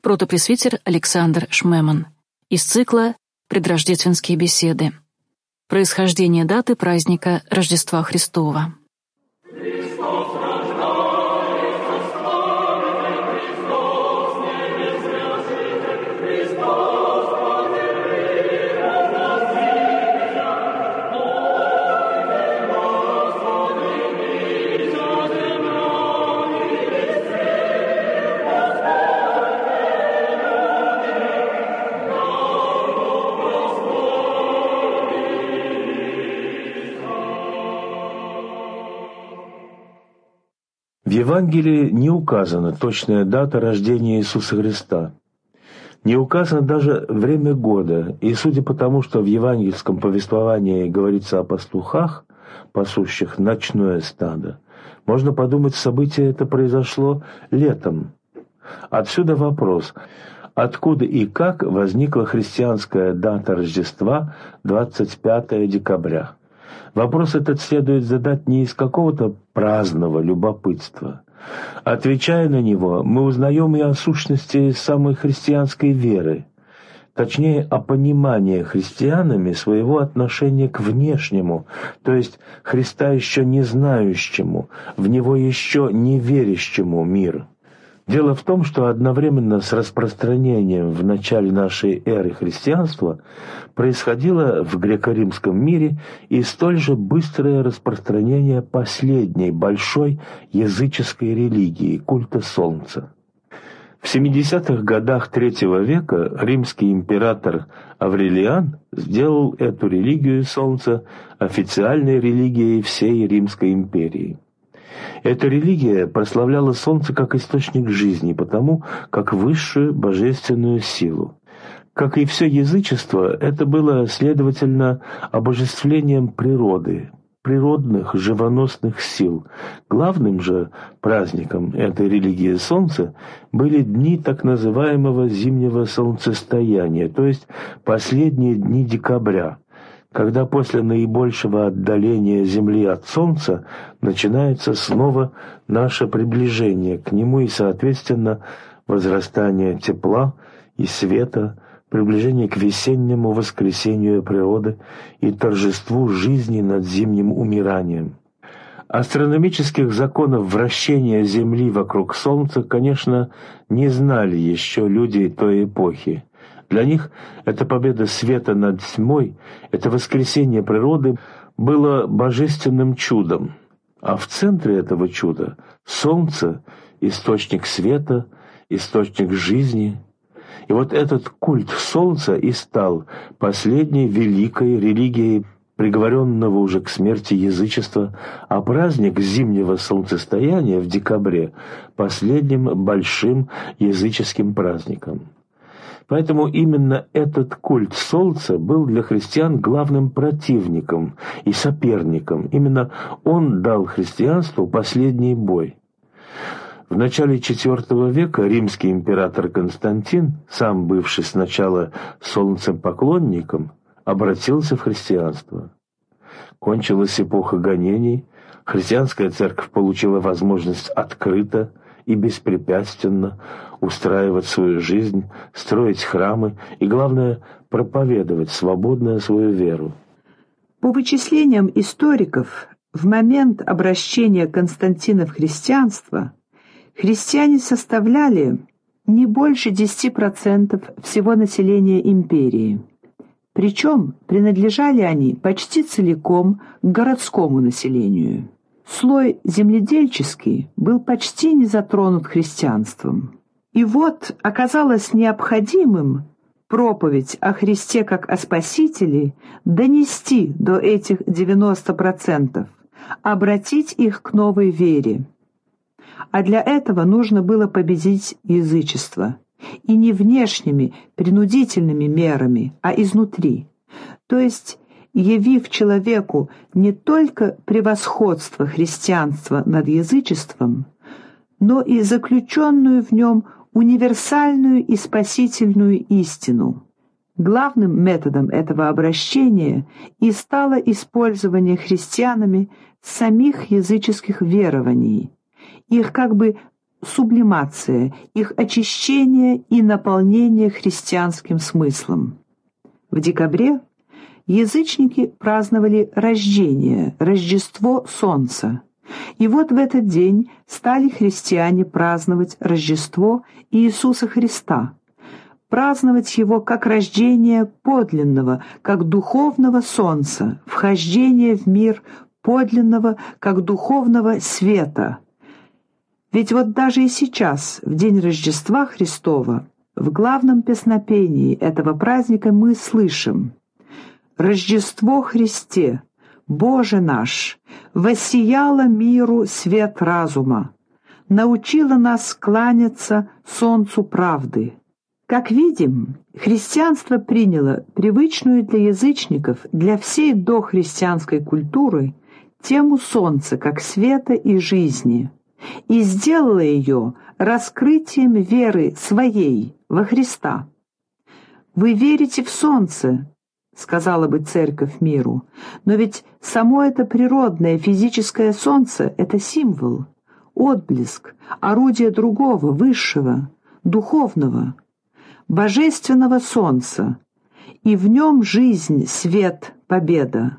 протопресвитер Александр Шмеман. Из цикла «Предрождественские беседы». Происхождение даты праздника Рождества Христова. В Евангелии не указана точная дата рождения Иисуса Христа. Не указано даже время года, и судя по тому, что в евангельском повествовании говорится о пастухах, пасущих ночное стадо, можно подумать, событие это произошло летом. Отсюда вопрос, откуда и как возникла христианская дата Рождества 25 декабря? Вопрос этот следует задать не из какого-то праздного любопытства. Отвечая на него, мы узнаем и о сущности самой христианской веры, точнее, о понимании христианами своего отношения к внешнему, то есть Христа еще не знающему, в Него еще не верящему миру. Дело в том, что одновременно с распространением в начале нашей эры христианства происходило в греко-римском мире и столь же быстрое распространение последней большой языческой религии – культа Солнца. В 70-х годах III века римский император Аврелиан сделал эту религию Солнца официальной религией всей Римской империи. Эта религия прославляла Солнце как источник жизни, потому как высшую божественную силу. Как и все язычество, это было, следовательно, обожествлением природы, природных живоносных сил. Главным же праздником этой религии Солнца были дни так называемого зимнего солнцестояния, то есть последние дни декабря, когда после наибольшего отдаления Земли от Солнца начинается снова наше приближение к нему и, соответственно, возрастание тепла и света, приближение к весеннему воскресению природы и торжеству жизни над зимним умиранием. Астрономических законов вращения Земли вокруг Солнца, конечно, не знали еще люди той эпохи. Для них эта победа света над тьмой, это воскресение природы было божественным чудом. А в центре этого чуда Солнце — источник света, источник жизни. И вот этот культ Солнца и стал последней великой религией приговоренного уже к смерти язычества, а праздник зимнего солнцестояния в декабре — последним большим языческим праздником. Поэтому именно этот культ Солнца был для христиан главным противником и соперником. Именно он дал христианству последний бой. В начале IV века римский император Константин, сам бывший сначала солнцепоклонником, обратился в христианство. Кончилась эпоха гонений, христианская церковь получила возможность открыто и беспрепятственно устраивать свою жизнь, строить храмы и, главное, проповедовать свободно свою веру. По вычислениям историков, в момент обращения Константина в христианство христиане составляли не больше 10% всего населения империи. Причем принадлежали они почти целиком к городскому населению. Слой земледельческий был почти не затронут христианством. И вот оказалось необходимым проповедь о Христе как о Спасителе донести до этих 90%, обратить их к новой вере. А для этого нужно было победить язычество. И не внешними принудительными мерами, а изнутри. То есть явив человеку не только превосходство христианства над язычеством, но и заключенную в нем универсальную и спасительную истину. Главным методом этого обращения и стало использование христианами самих языческих верований, их как бы сублимация, их очищение и наполнение христианским смыслом. В декабре язычники праздновали рождение, Рождество Солнца. И вот в этот день стали христиане праздновать Рождество Иисуса Христа, праздновать его как рождение подлинного, как духовного солнца, вхождение в мир подлинного, как духовного света. Ведь вот даже и сейчас, в день Рождества Христова, в главном песнопении этого праздника мы слышим: «Рождество Христе, Боже наш, воссияло миру свет разума, научило нас кланяться солнцу правды». Как видим, христианство приняло привычную для язычников, для всей дохристианской культуры, тему солнца как света и жизни, и сделало ее раскрытием веры своей во Христа. «Вы верите в солнце», — сказала бы церковь миру, но ведь само это природное физическое солнце — это символ, отблеск, орудие другого, высшего, духовного, божественного солнца, и в нем жизнь, свет, победа.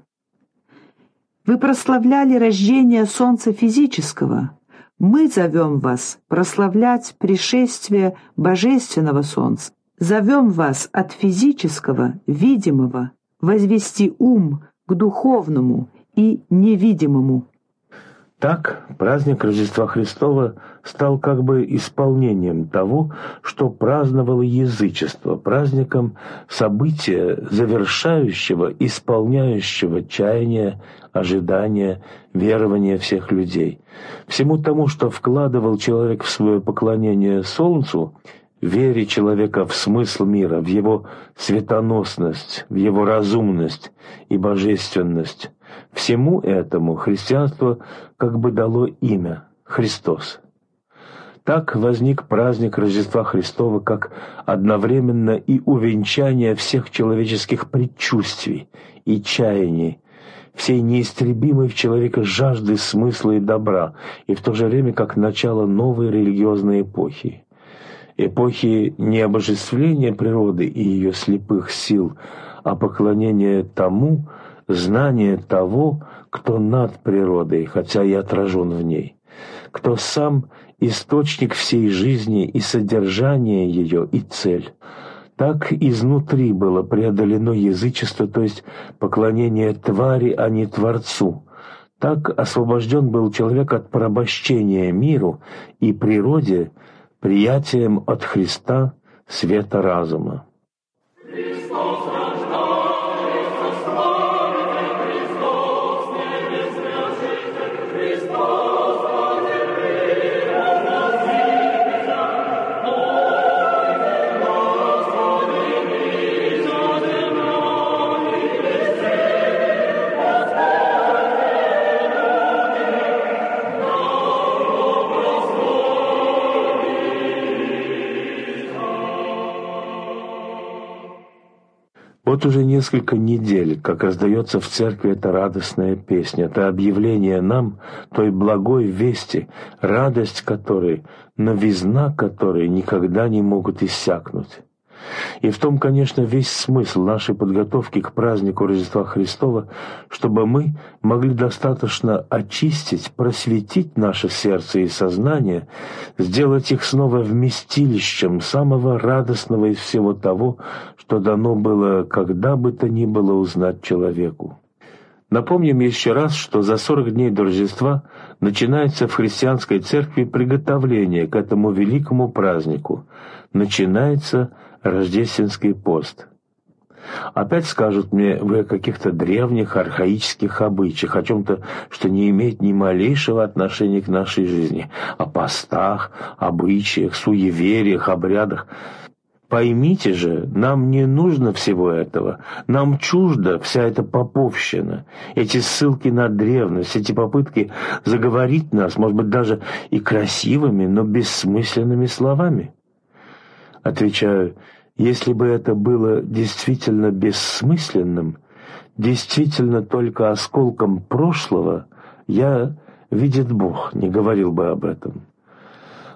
Вы прославляли рождение солнца физического, мы зовем вас прославлять пришествие божественного солнца. Зовем вас от физического, видимого, возвести ум к духовному и невидимому. Так праздник Рождества Христова стал как бы исполнением того, что праздновало язычество, праздником события, завершающего, исполняющего чаяния, ожидания, верования всех людей. Всему тому, что вкладывал человек в свое поклонение Солнцу, вере человека в смысл мира, в его светоносность, в его разумность и божественность, всему этому христианство как бы дало имя – Христос. Так возник праздник Рождества Христова как одновременно и увенчание всех человеческих предчувствий и чаяний, всей неистребимой в человека жажды смысла и добра, и в то же время как начало новой религиозной эпохи. Эпохи не обожествления природы и ее слепых сил, а поклонения тому, знание того, кто над природой, хотя и отражен в ней, кто сам источник всей жизни и содержание ее и цель. Так изнутри было преодолено язычество, то есть поклонение твари, а не Творцу. Так освобожден был человек от порабощения миру и природе приятием от Христа света разума. Вот уже несколько недель, как раздается в церкви эта радостная песня, это объявление нам той благой вести, радость которой, новизна которой никогда не могут иссякнуть. И в том, конечно, весь смысл нашей подготовки к празднику Рождества Христова, чтобы мы могли достаточно очистить, просветить наше сердце и сознание, сделать их снова вместилищем самого радостного из всего того, что дано было когда бы то ни было узнать человеку. Напомним еще раз, что за 40 дней до Рождества начинается в христианской церкви приготовление к этому великому празднику. Начинается рождественский пост. Опять скажут мне, вы о каких-то древних архаических обычаях, о чем-то, что не имеет ни малейшего отношения к нашей жизни, о постах, обычаях, суевериях, обрядах. Поймите же, нам не нужно всего этого, нам чужда вся эта поповщина, эти ссылки на древность, эти попытки заговорить нас, может быть, даже и красивыми, но бессмысленными словами. Отвечаю, если бы это было действительно бессмысленным, действительно только осколком прошлого, я, видит Бог, не говорил бы об этом.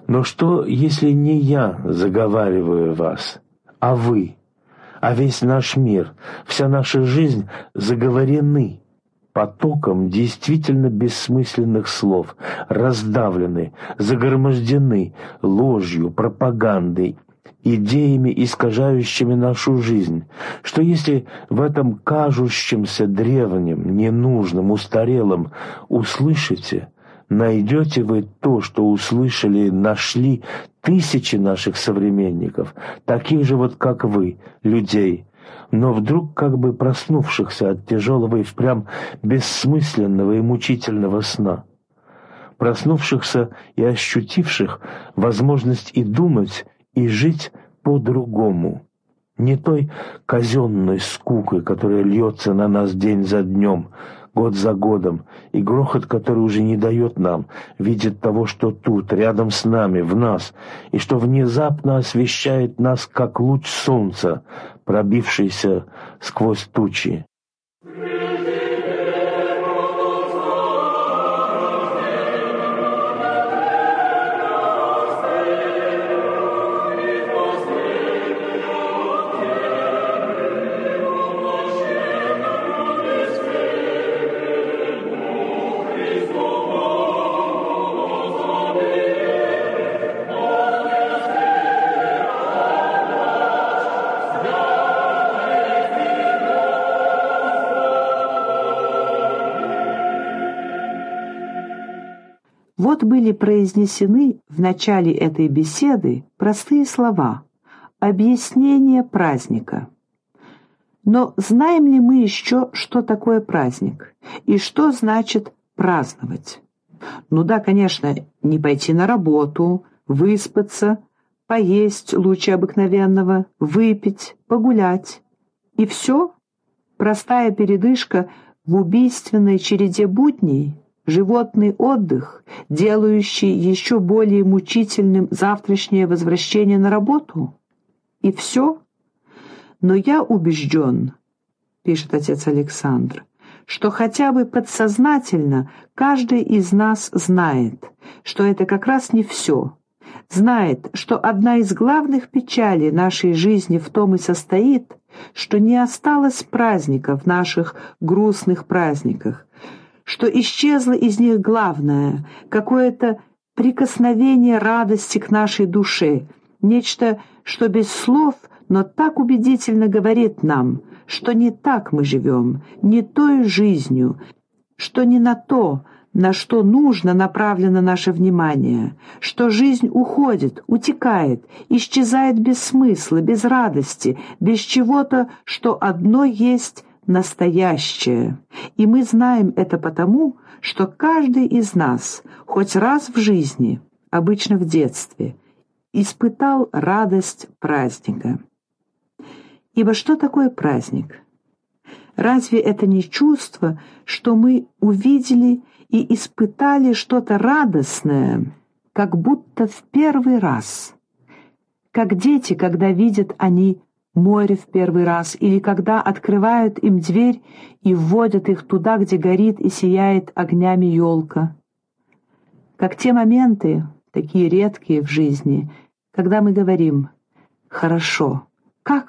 Но что, если не я заговариваю вас, а вы, а весь наш мир, вся наша жизнь заговорены потоком действительно бессмысленных слов, раздавлены, загромождены ложью, пропагандой, идеями, искажающими нашу жизнь, что если в этом кажущемся древнем, ненужном, устарелом услышите, найдете вы то, что услышали, нашли тысячи наших современников, таких же вот, как вы, людей, но вдруг как бы проснувшихся от тяжелого и впрямь бессмысленного и мучительного сна, проснувшихся и ощутивших возможность и думать, и жить по-другому, не той казенной скукой, которая льется на нас день за днем, год за годом, и грохот, который уже не дает нам видеть того, что тут, рядом с нами, в нас, и что внезапно освещает нас, как луч солнца, пробившийся сквозь тучи. Вот были произнесены в начале этой беседы простые слова, объяснение праздника. Но знаем ли мы еще, что такое праздник и что значит праздновать? Ну да, конечно, не пойти на работу, выспаться, поесть лучше обыкновенного, выпить, погулять. И все? Простая передышка в убийственной череде будней? Животный отдых, делающий еще более мучительным завтрашнее возвращение на работу? И все? Но я убежден, пишет отец Александр, что хотя бы подсознательно каждый из нас знает, что это как раз не все. Знает, что одна из главных печалей нашей жизни в том и состоит, что не осталось праздников в наших грустных праздниках, что исчезло из них главное, какое-то прикосновение радости к нашей душе, нечто, что без слов, но так убедительно говорит нам, что не так мы живем, не той жизнью, что не на то, на что нужно направлено наше внимание, что жизнь уходит, утекает, исчезает без смысла, без радости, без чего-то, что одно есть настоящее. И мы знаем это потому, что каждый из нас хоть раз в жизни, обычно в детстве, испытал радость праздника. Ибо что такое праздник? Разве это не чувство, что мы увидели и испытали что-то радостное, как будто в первый раз? Как дети, когда видят они море в первый раз, или когда открывают им дверь и вводят их туда, где горит и сияет огнями елка. Как те моменты, такие редкие в жизни, когда мы говорим «хорошо, как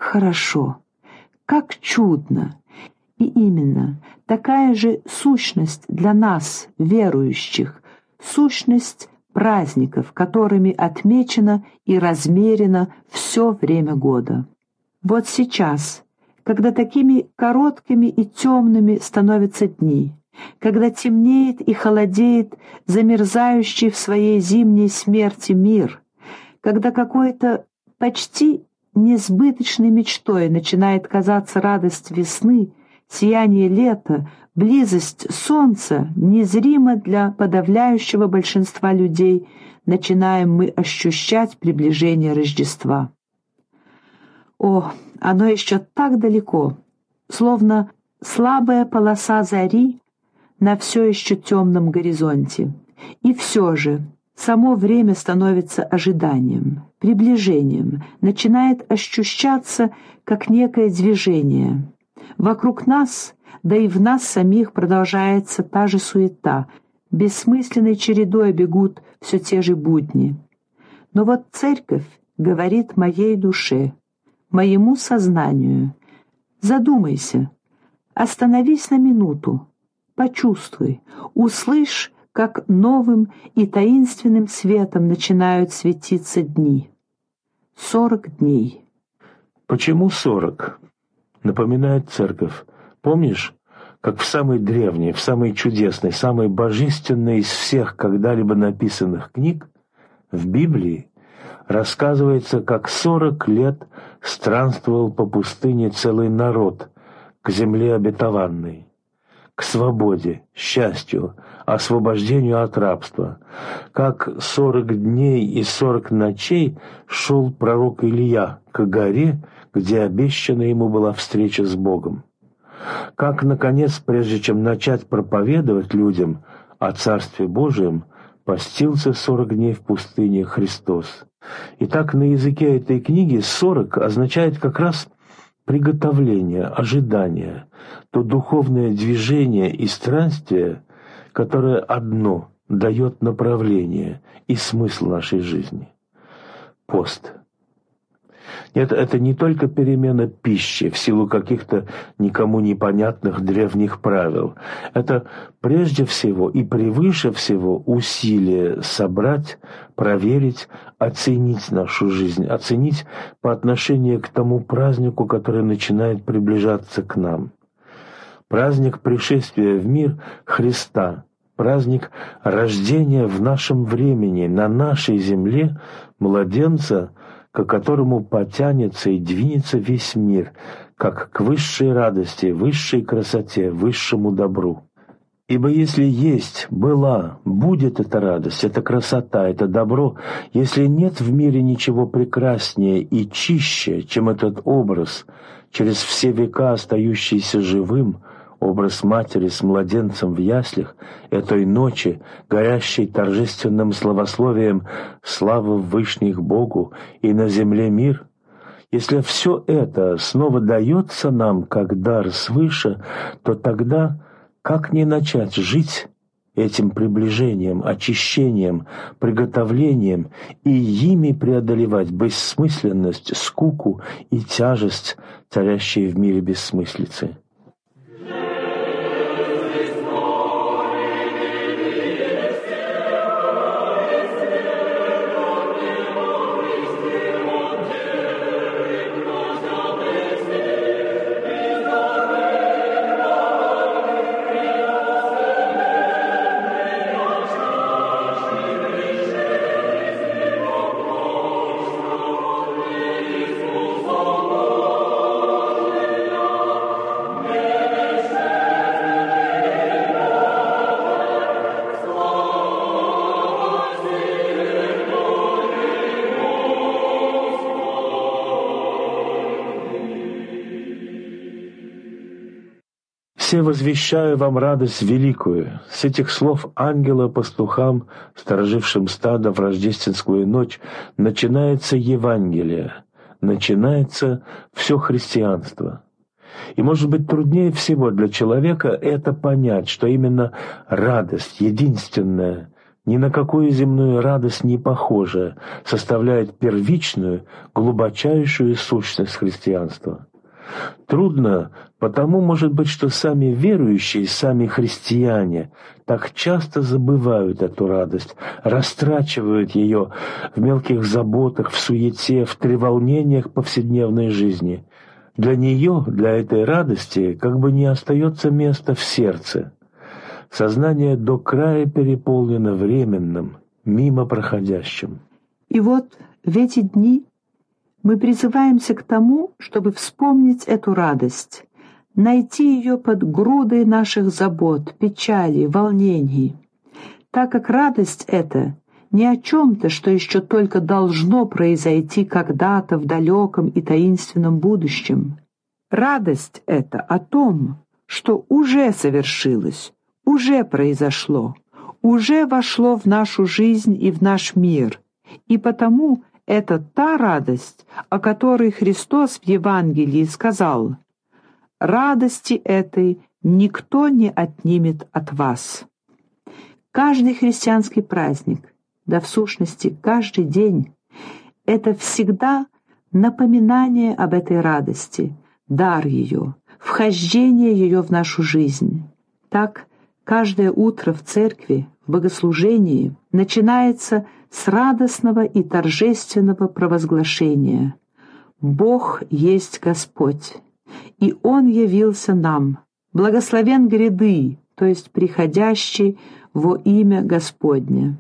чудно». И именно такая же сущность для нас, верующих, сущность праздников, которыми отмечено и размерено все время года. Вот сейчас, когда такими короткими и темными становятся дни, когда темнеет и холодеет замерзающий в своей зимней смерти мир, когда какой-то почти несбыточной мечтой начинает казаться радость весны, сияние лета, близость солнца, незримо для подавляющего большинства людей, начинаем мы ощущать приближение Рождества. О, оно еще так далеко, словно слабая полоса зари на все еще темном горизонте. И все же само время становится ожиданием, приближением, начинает ощущаться как некое движение. Вокруг нас, да и в нас самих продолжается та же суета, бессмысленной чередой бегут все те же будни. Но вот церковь говорит моей душе, моему сознанию: задумайся, остановись на минуту, почувствуй, услышь, как новым и таинственным светом начинают светиться дни. 40 дней. Почему 40? Напоминает церковь. Помнишь, как в самой древней, в самой чудесной, самой божественной из всех когда-либо написанных книг, в Библии, рассказывается, как 40 лет странствовал по пустыне целый народ к земле обетованной, к свободе, счастью, освобождению от рабства, как 40 дней и 40 ночей шел пророк Илия к горе, где обещана ему была встреча с Богом. Как, наконец, прежде чем начать проповедовать людям о Царстве Божьем, постился 40 дней в пустыне Христос. Итак, на языке этой книги 40 означает как раз приготовление, ожидание, то духовное движение и странствие, которое одно дает направление и смысл нашей жизни. Пост. Нет, это не только перемена пищи в силу каких-то никому непонятных древних правил. Это прежде всего и превыше всего усилие собрать, проверить, оценить нашу жизнь, оценить по отношению к тому празднику, который начинает приближаться к нам. Праздник пришествия в мир Христа, праздник рождения в нашем времени, на нашей земле, младенца, к которому потянется и двинется весь мир, как к высшей радости, высшей красоте, высшему добру. Ибо если есть, была, будет эта радость, эта красота, это добро, если нет в мире ничего прекраснее и чище, чем этот образ, через все века остающийся живым, образ матери с младенцем в яслях, этой ночи, горящей торжественным славословием «Слава Вышних Богу» и «На земле мир», если все это снова дается нам как дар свыше, то тогда как не начать жить этим приближением, очищением, приготовлением и ими преодолевать бессмысленность, скуку и тяжесть, царящие в мире бессмыслицы? «Все возвещаю вам радость великую». С этих слов ангела пастухам, сторожившим стадо в рождественскую ночь, начинается Евангелие, начинается все христианство. И, может быть, труднее всего для человека это понять, что именно радость, единственная, ни на какую земную радость не похожая, составляет первичную, глубочайшую сущность христианства. Трудно, потому, может быть, что сами верующие, сами христиане так часто забывают эту радость, растрачивают ее в мелких заботах, в суете, в треволнениях повседневной жизни. Для нее, для этой радости, как бы не остается места в сердце. Сознание до края переполнено временным, мимо проходящим. И вот в эти дни мы призываемся к тому, чтобы вспомнить эту радость, найти ее под грудой наших забот, печалей, волнений, так как радость эта не о чем-то, что еще только должно произойти когда-то в далеком и таинственном будущем. Радость эта о том, что уже совершилось, уже произошло, уже вошло в нашу жизнь и в наш мир, и потому это та радость, о которой Христос в Евангелии сказал: «Радости этой никто не отнимет от вас». Каждый христианский праздник, да в сущности каждый день, это всегда напоминание об этой радости, дар ее, вхождение ее в нашу жизнь. Так, каждое утро в церкви, в богослужении начинается с радостного и торжественного провозглашения: «Бог есть Господь, и Он явился нам, благословен гряды, то есть приходящий во имя Господне».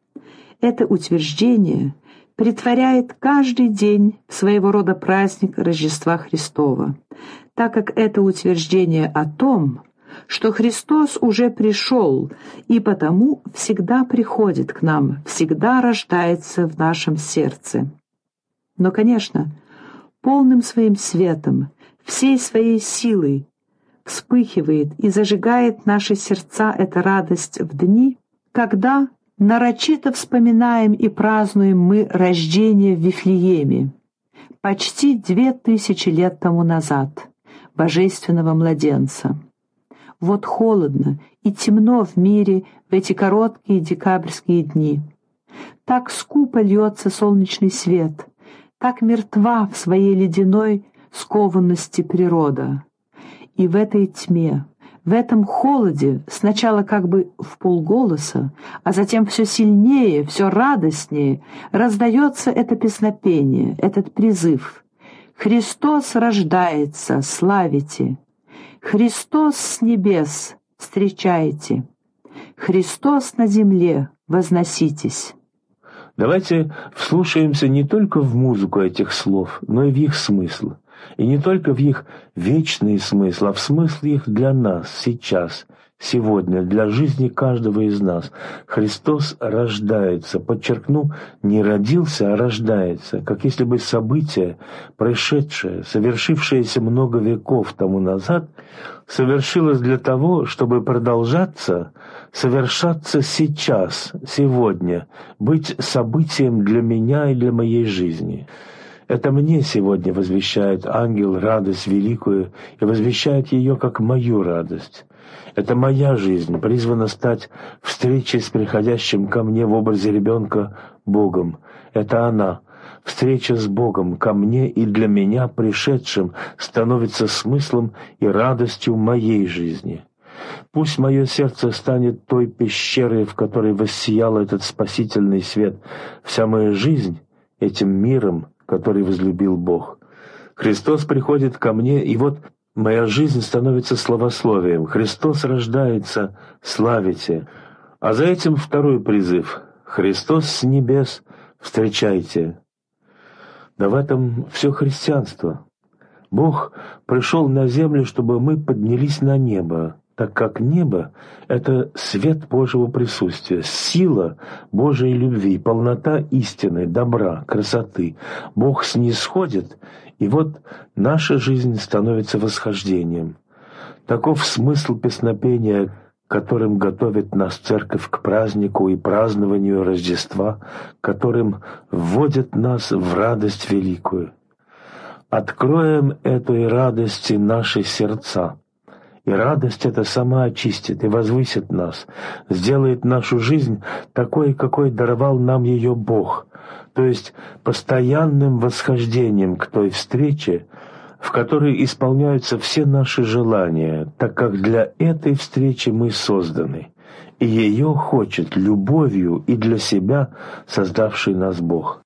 Это утверждение претворяет каждый день в своего рода праздник Рождества Христова, так как это утверждение о том, что Христос уже пришел и потому всегда приходит к нам, всегда рождается в нашем сердце. Но, конечно, полным своим светом, всей своей силой вспыхивает и зажигает наши сердца эта радость в дни, когда нарочито вспоминаем и празднуем мы рождение в Вифлееме, почти 2000 лет тому назад, божественного младенца. Вот холодно и темно в мире в эти короткие декабрьские дни. Так скупо льется солнечный свет, так мертва в своей ледяной скованности природа. И в этой тьме, в этом холоде, сначала как бы вполголоса, а затем все сильнее, все радостнее, раздается это песнопение, этот призыв: «Христос рождается, славите! Христос с небес, встречайте! Христос на земле, возноситесь!» Давайте вслушаемся не только в музыку этих слов, но и в их смысл. И не только в их вечный смысл, а в смысле их для нас, сейчас, сегодня, для жизни каждого из нас. Христос рождается, подчеркну, не родился, а рождается, как если бы событие, происшедшее, совершившееся много веков тому назад, совершилось для того, чтобы продолжаться, совершаться сейчас, сегодня, быть событием для меня и для моей жизни. Это мне сегодня возвещает ангел радость великую и возвещает ее как мою радость. Это моя жизнь призвана стать встречей с приходящим ко мне в образе ребенка Богом. Это она, встреча с Богом ко мне и для меня пришедшим, становится смыслом и радостью моей жизни. Пусть мое сердце станет той пещерой, в которой воссиял этот спасительный свет. Вся моя жизнь этим миром, который возлюбил Бог. Христос приходит ко мне, и вот моя жизнь становится славословием. Христос рождается, славите. А за этим второй призыв: Христос с небес, встречайте. Да в этом все христианство. Бог пришел на землю, чтобы мы поднялись на небо, так как небо — это свет Божьего присутствия, сила Божьей любви, полнота истины, добра, красоты. Бог снисходит, и вот наша жизнь становится восхождением. Таков смысл песнопения, которым готовит нас Церковь к празднику и празднованию Рождества, которым вводит нас в радость великую. Откроем этой радости наши сердца, и радость эта сама очистит и возвысит нас, сделает нашу жизнь такой, какой даровал нам ее Бог, то есть постоянным восхождением к той встрече, в которой исполняются все наши желания, так как для этой встречи мы созданы, и ее хочет любовью и для себя создавший нас Бог.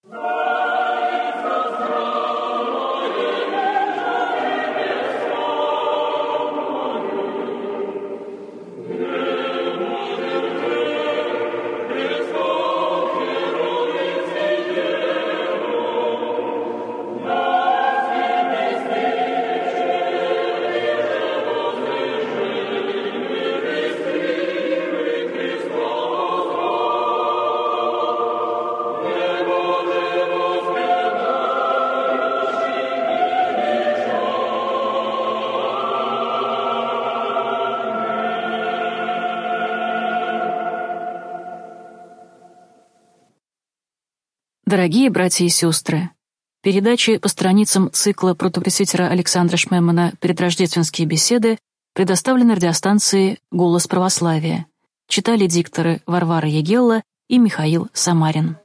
Дорогие братья и сестры, передачи по страницам цикла протопресвитера Александра Шмемана «Предрождественские беседы» предоставлены радиостанцией «Голос православия». Читали дикторы Варвара Ягелла и Михаил Самарин.